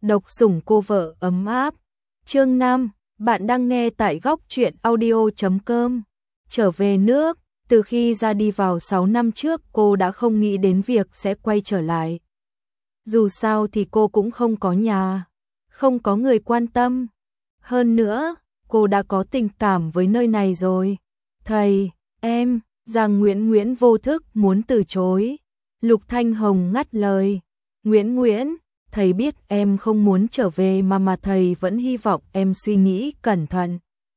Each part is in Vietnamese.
Độc sủng cô vợ ấm áp. Chương 5, bạn đang nghe tại góc truyện audio.com. Trở về nước, từ khi ra đi vào 6 năm trước cô đã không nghĩ đến việc sẽ quay trở lại. Dù sao thì cô cũng không có nhà, không có người quan tâm. Hơn nữa, cô đã có tình cảm với nơi này rồi. Thầy, em, Giang Nguyễn vô thức muốn từ chối. Lục Thanh Hồng ngắt lời. Nguyễn, thầy biết em không muốn trở về mà thầy vẫn hy vọng em suy nghĩ cẩn thận.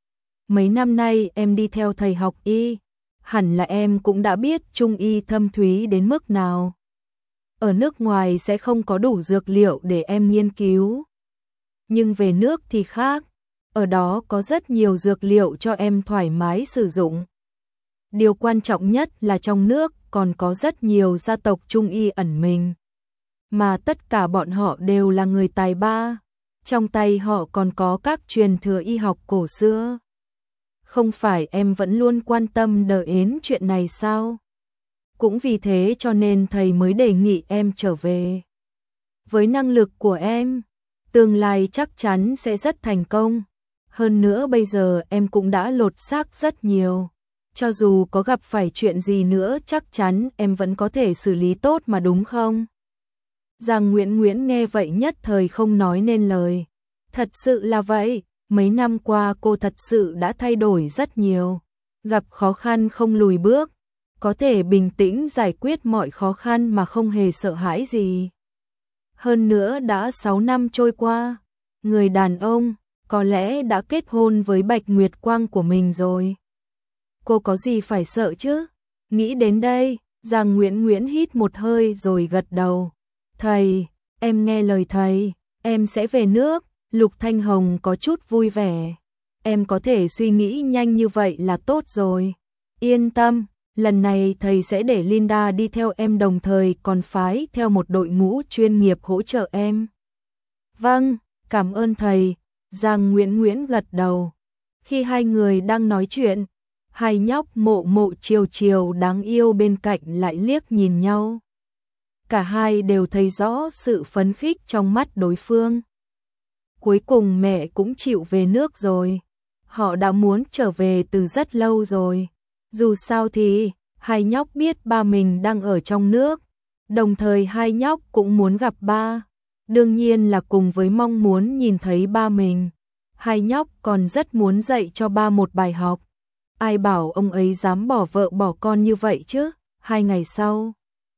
Mấy năm nay em đi theo thầy học y, hẳn là em cũng đã biết trung y thâm thúy đến mức nào. Ở nước ngoài sẽ không có đủ dược liệu để em nghiên cứu. Nhưng về nước thì khác, ở đó có rất nhiều dược liệu cho em thoải mái sử dụng. Điều quan trọng nhất là trong nước còn có rất nhiều gia tộc trung y ẩn mình. Mà tất cả bọn họ đều là người tài ba, trong tay họ còn có các truyền thừa y học cổ xưa. Không phải em vẫn luôn quan tâm đến chuyện này sao? Cũng vì thế cho nên thầy mới đề nghị em trở về. Với năng lực của em, tương lai chắc chắn sẽ rất thành công. Hơn nữa bây giờ em cũng đã lột xác rất nhiều. Cho dù có gặp phải chuyện gì nữa chắc chắn em vẫn có thể xử lý tốt mà đúng không? Giang Nguyễn nghe vậy nhất thời không nói nên lời. Thật sự là vậy, mấy năm qua cô thật sự đã thay đổi rất nhiều. Gặp khó khăn không lùi bước, có thể bình tĩnh giải quyết mọi khó khăn mà không hề sợ hãi gì. Hơn nữa đã 6 năm trôi qua, người đàn ông có lẽ đã kết hôn với Bạch Nguyệt Quang của mình rồi. Cô có gì phải sợ chứ? Nghĩ đến đây, Giang Nguyễn hít một hơi rồi gật đầu. Thầy, em nghe lời thầy, em sẽ về nước. Lục Thanh Hồng có chút vui vẻ. Em có thể suy nghĩ nhanh như vậy là tốt rồi. Yên tâm, lần này thầy sẽ để Linda đi theo em đồng thời còn phái theo một đội ngũ chuyên nghiệp hỗ trợ em. Vâng, cảm ơn thầy. Giang Nguyễn gật đầu. Khi hai người đang nói chuyện, hai nhóc Mộ Chiều đáng yêu bên cạnh lại liếc nhìn nhau. Cả hai đều thấy rõ sự phấn khích trong mắt đối phương. Cuối cùng mẹ cũng chịu về nước rồi. Họ đã muốn trở về từ rất lâu rồi. Dù sao thì, hai nhóc biết ba mình đang ở trong nước. Đồng thời hai nhóc cũng muốn gặp ba. Đương nhiên là cùng với mong muốn nhìn thấy ba mình. Hai nhóc còn rất muốn dạy cho ba một bài học. Ai bảo ông ấy dám bỏ vợ bỏ con như vậy chứ? 2 ngày sau,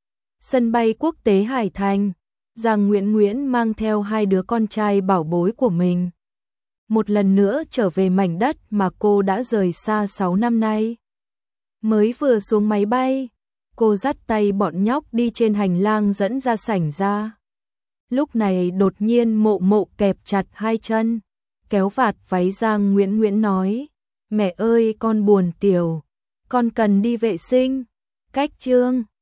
sân bay quốc tế Hải Thành, Giang Nguyễn mang theo hai đứa con trai bảo bối của mình. Một lần nữa trở về mảnh đất mà cô đã rời xa 6 năm nay. Mới vừa xuống máy bay, cô dắt tay bọn nhóc đi trên hành lang dẫn ra sảnh ra. Lúc này đột nhiên Mộ kẹp chặt hai chân, kéo vạt váy Giang Nguyễn nói. Mẹ ơi con buồn tiểu, con cần đi vệ sinh. Cách chương